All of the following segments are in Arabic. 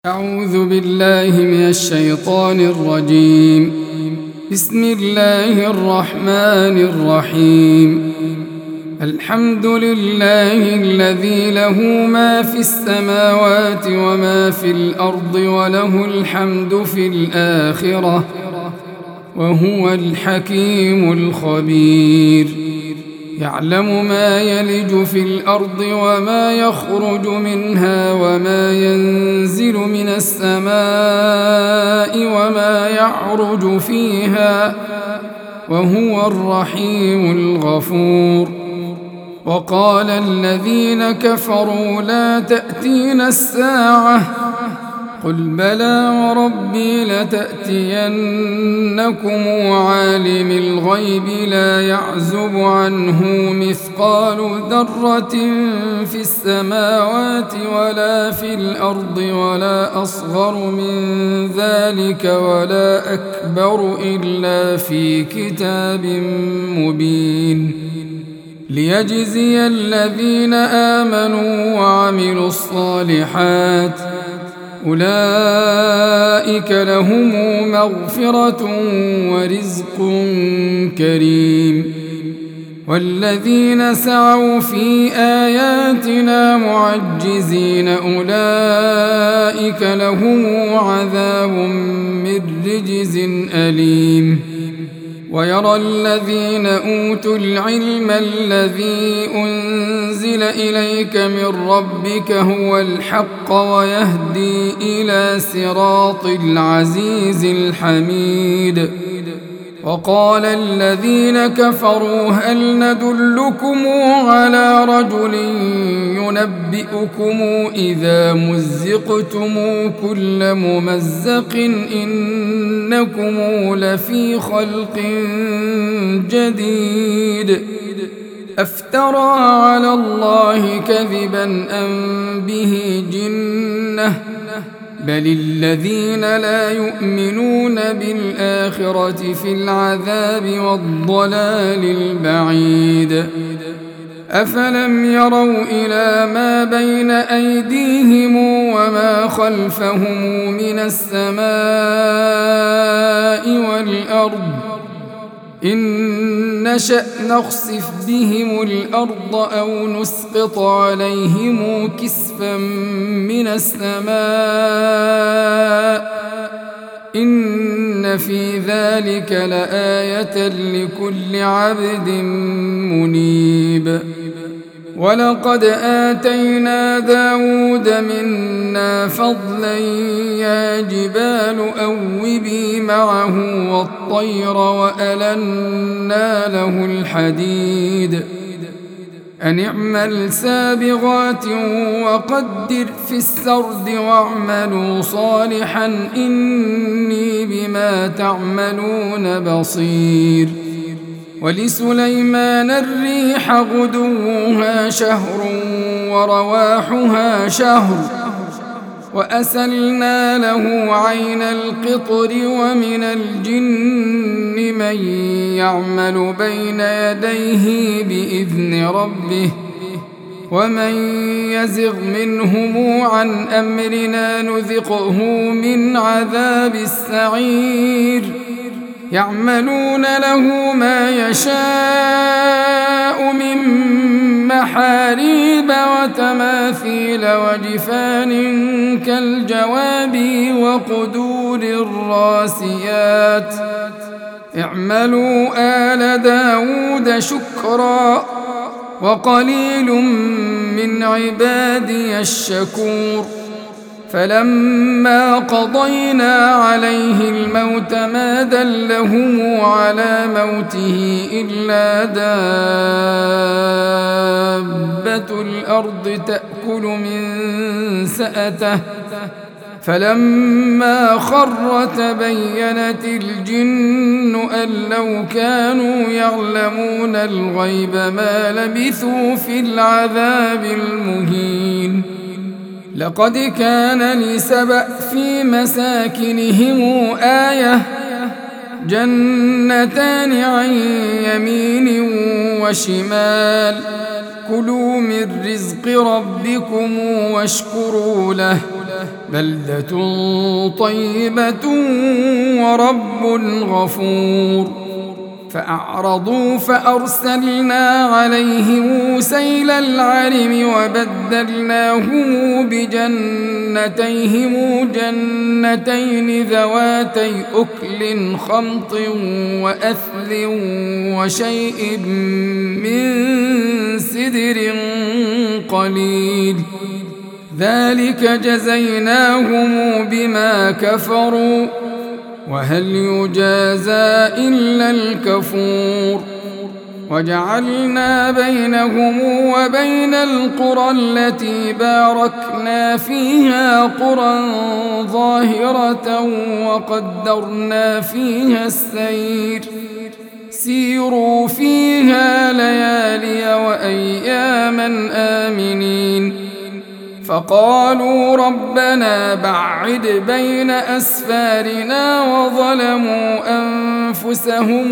أعوذ بالله من الشيطان الرجيم. بسم الله الرحمن الرحيم. الحمد لله الذي له ما في السماوات وما في الأرض وله الحمد في الآخرة وهو الحكيم الخبير. يعلم ما يلج في الأرض وما يخرج منها وما ينزل من السماء وما يعرج فيها وهو الرحيم الغفور. وقال الذين كفروا لا تأتينا الساعة قل بلى وربي لتأتينكم عالم الغيب لا يعزب عنه مثقال ذرة في السماوات ولا في الأرض ولا أصغر من ذلك ولا أكبر إلا في كتاب مبين ليجزي الذين آمنوا وعملوا الصالحات أولئك لهم مغفرة ورزق كريم. والذين سعوا في آياتنا معجزين أولئك لهم عذاب من رجز أليم. ويرى الذين أوتوا العلم الذي أنزل إليك من ربك هو الحق ويهدي إلى صراط العزيز الحميد. وقال الذين كفروا هل ندلكم على رجل ينبئكم إذا مزقتم كل ممزق إنكم لفي خلق جديد أفترى على الله كذبا أم به جنة بل الذين لا يؤمنون بالآخرة في العذاب والضلال البعيد. أفلم يروا إلى ما بين أيديهم وما خلفهم من السماء والأرض إن نشأ نخسف بهم الأرض أو نسقط عليهم كسفا من السماء إن في ذلك لآية لكل عبد منيب. ولقد آتينا داود منا فضلا يا جبال أوبي معه والطير وألنا له الحديد أن اعمل سابغات وقدر في السرد واعملوا صالحا إني بما تعملون بصير. ولسليمان الريح غدوها شهر ورواحها شهر وأسلنا له عين القطر ومن الجن من يعمل بين يديه بإذن ربه ومن يزغ منهم عن أمرنا نذقه من عذاب السعير. يعملون له ما يشاء من محاريب وتماثيل وجفان كالجواب وقدور الراسيات اعملوا آل داود شكرا وقليل من عبادي الشكور. فلما قضينا عليه الموت ما دلهم على موته إلا دابة الأرض تأكل من سأته فلما خر تبينت الجن أن لو كانوا يعلمون الغيب ما لبثوا في العذاب المهين. لقد كان لسبأ في مساكنهم آية جنتان عن يمين وشمال كلوا من رزق ربكم واشكروا له بلدة طيبة ورب غفور. فأعرضوا فأرسلنا عليهم سيل العرم وبدلناهم بجنتيهم جنتين ذواتي أكل خمط وأثل وشيء من سدر قليل، ذلك جزيناهم بما كفروا، وهل يجازى إلا الكفور. وجعلنا بينهم وبين القرى التي باركنا فيها قرى ظاهرة وقدرنا فيها السير، سيروا فيها ليالي وأياما آمنين. فقالوا ربنا بعد بين أسفارنا وظلموا أنفسهم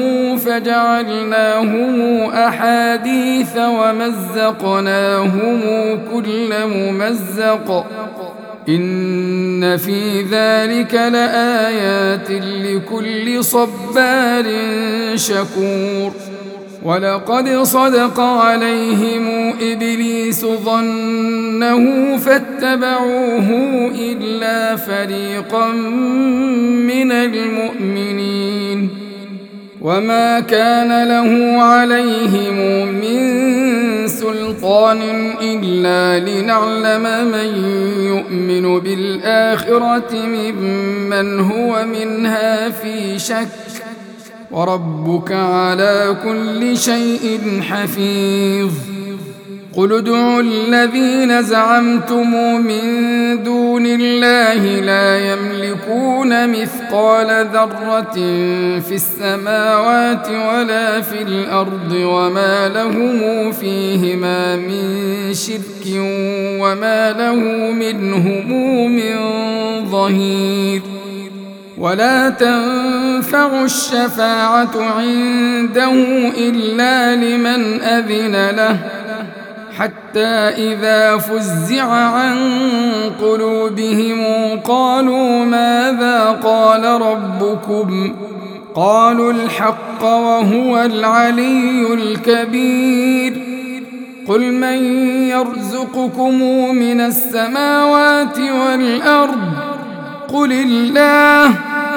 فجعلناهم أحاديث ومزقناهم كل ممزق، إن في ذلك لآيات لكل صبار شكور. ولقد صدق عليهم إبليس ظنه فاتبعوه إلا فريقا من المؤمنين، وما كان له عليهم من سلطان إلا لنعلم من يؤمن بالآخرة ممن هو منها في شك، وربك على كل شيء حفيظ. قل ادعوا الذين زعمتم من دون الله لا يملكون مثقال ذرة في السماوات ولا في الأرض، وما لهم فيهما من شرك وما له منهم من ظهير. ولا تنفع الشفاعة عنده إلا لمن أذن له، حتى إذا فزع عن قلوبهم قالوا ماذا قال ربكم؟ قالوا الحق وهو العلي الكبير. قل من يرزقكم من السماوات والأرض؟ قل الله،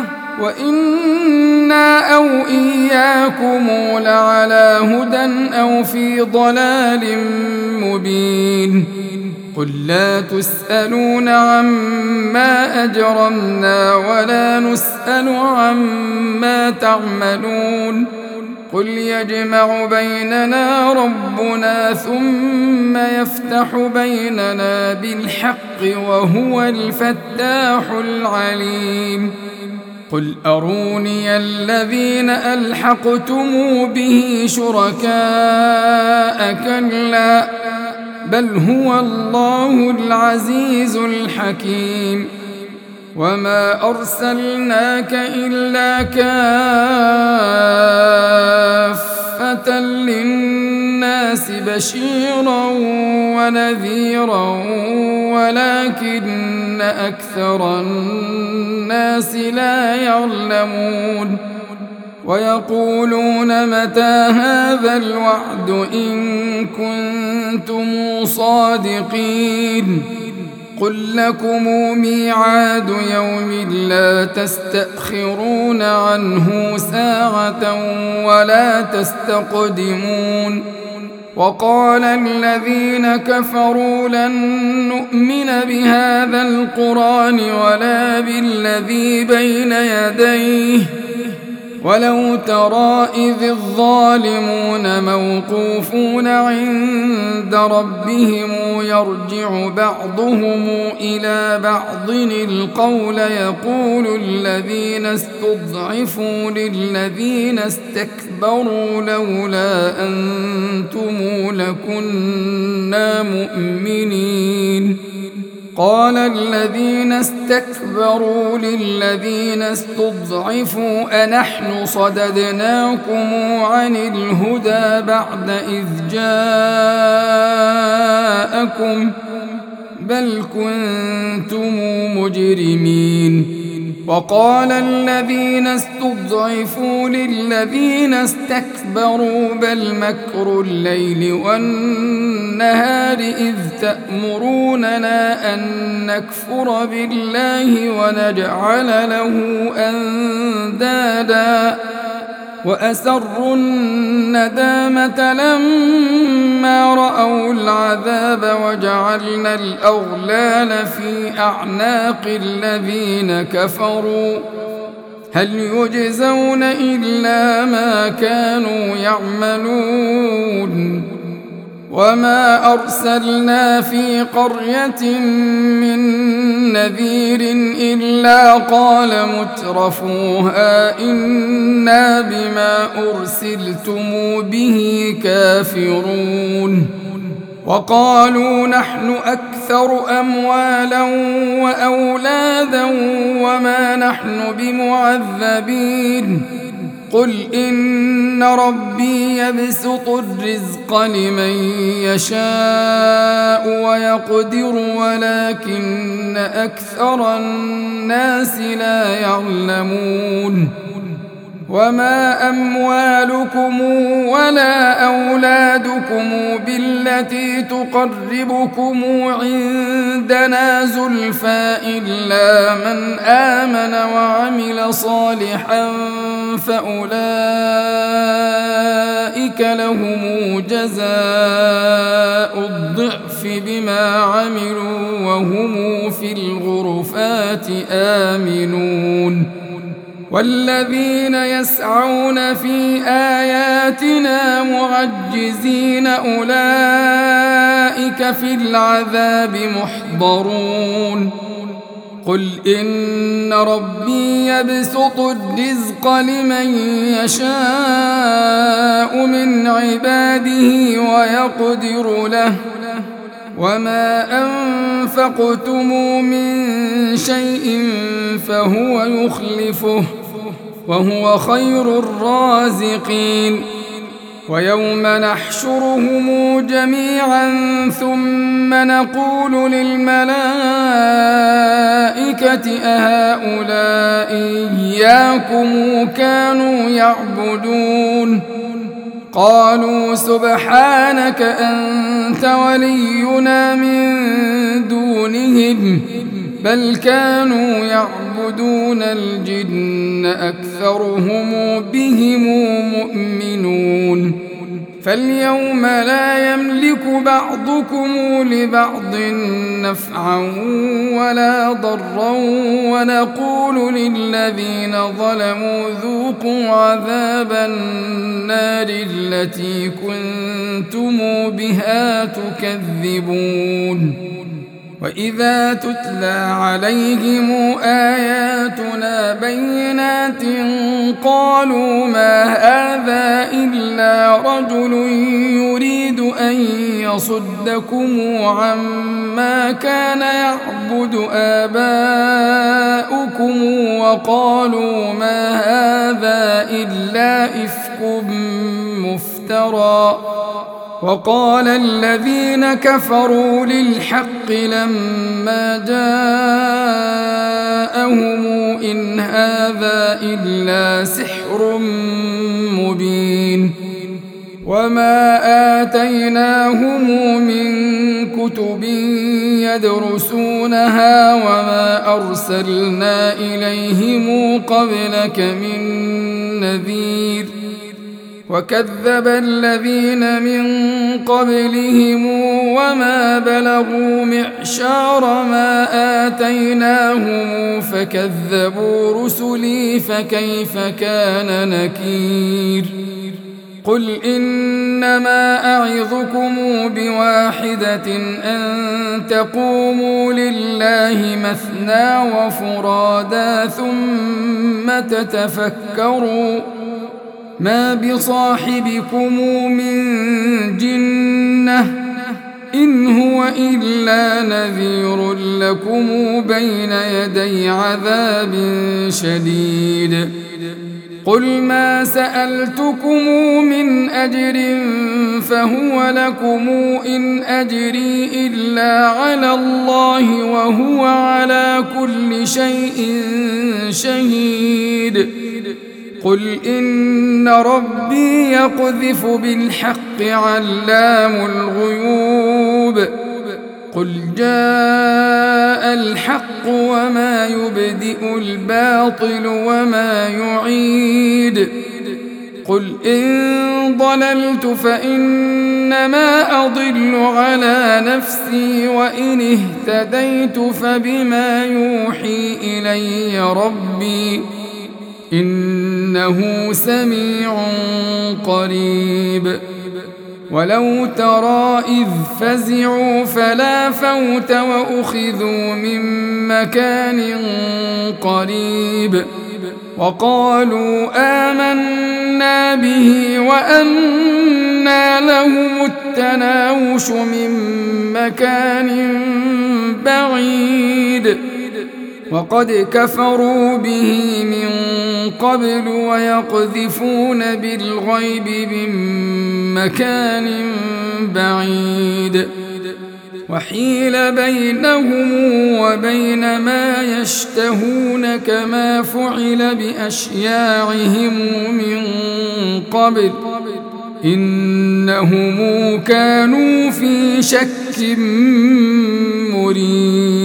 وإنا أو إياكم لعلى هدى أو في ضلال مبين. قل لا تسألون عما أجرمنا ولا نسأل عما تعملون. قل يجمع بيننا ربنا ثم يفتح بيننا بالحق وهو الفتاح العليم. قل أروني الذين ألحقتم به شركاء كلا بل هو الله العزيز الحكيم. وما أرسلناك إلا كافة للناس بشيرا ونذيرا ولكن أكثر الناس لا يعلمون. ويقولون متى هذا الوعد إن كنتم صادقين. قل لكم ميعاد يوم لا تستأخرون عنه ساعة ولا تستقدمون. وقال الذين كفروا لن نؤمن بهذا القرآن ولا بالذي بين يديه ولو ترى إذ الظالمون موقوفون عند ربهم يرجع بعضهم إلى بعض القول يقول الذين استضعفوا للذين استكبروا لولا أنتم لكنا مؤمنين. قال الذين استكبروا للذين استضعفوا أنحن صددناكم عن الهدى بعد إذ جاءكم بل كنتم مجرمين. وقال الذين استضعفوا للذين استكبروا بل مكر الليل والنهار إذ تأمروننا أن نكفر بالله ونجعل له أندادا وأسروا الندامة لما رأوا العذاب وجعلنا الأغلال في أعناق الذين كفروا هل يجزون إلا ما كانوا يعملون. وما أرسلنا في قرية من نذير إلا قال مترفوها إنا بما أرسلتم به كافرون. وقالوا نحن أكثر أموالا وأولادا وما نحن بمعذبين. قل إن ربي يبسط الرزق لمن يشاء ويقدر ولكن أكثر الناس لا يعلمون. وما أموالكم ولا أولادكم بالتي تقربكم عندنا زلفى إلا من آمن وعمل صالحا فأولئك لهم جزاء الضعف بما عملوا وهم في الغرفات آمنون. والذين يسعون في آياتنا معجزين أولئك في العذاب محضرون. قل إن ربي يبسط الرزق لمن يشاء من عباده ويقدر له وما أنفقتم من شيء فهو يخلفه وهو خير الرازقين. ويوم نحشرهم جميعا ثم نقول للملائكة أهؤلاء إياكم كانوا يعبدون قالوا سبحانك أنت ولينا من دونهم بل كانوا يعبدون الجن أكثرهم بهم مؤمنون. فاليوم لا يملك بعضكم لبعض نفعا ولا ضرا ونقول للذين ظلموا ذوقوا عذاب النار التي كنتم بها تكذبون. وإذا تتلى عليهم آياتنا بينات قالوا ما هذا إلا رجل يريد أن يصدكم عما كان يعبد آباؤكم وقالوا ما هذا إلا إفك مفترى. وقال الذين كفروا للحق لما جاءهم إن هذا إلا سحر مبين. وما آتيناهم من كتب يدرسونها وما أرسلنا إليهم قبلك من نذير. وكذب الذين من قبلهم وما بلغوا معشار ما آتيناهم فكذبوا رسلي فكيف كان نكير. قل إنما أعظكم بواحدة أن تقوموا لله مثنى وفرادا ثم تتفكروا ما بصاحبكم من جنة إن هو إلا نذير لكم بين يدي عذاب شديد. قل ما سألتكم من أجر فهو لكم إن أجري إلا على الله وهو على كل شيء شهيد قل إن ربي يقذف بالحق علام الغيوب قل جاء الحق وما يبدئ الباطل وما يعيد قل إن ضللت فإنما أضل على نفسي وإن اهتديت فبما يوحي إلي ربي إنه سميع قريب ولو ترى إذ فزعوا فلا فوت وأخذوا من مكان قريب وقالوا آمنا به وأنى لهم التناوش من مكان بعيد وقد كفروا به من قبل ويقذفون بالغيب من مكان بعيد وحيل بينهم وبين ما يشتهون كما فعل بأشياعهم من قبل إنهم كانوا في شك مريب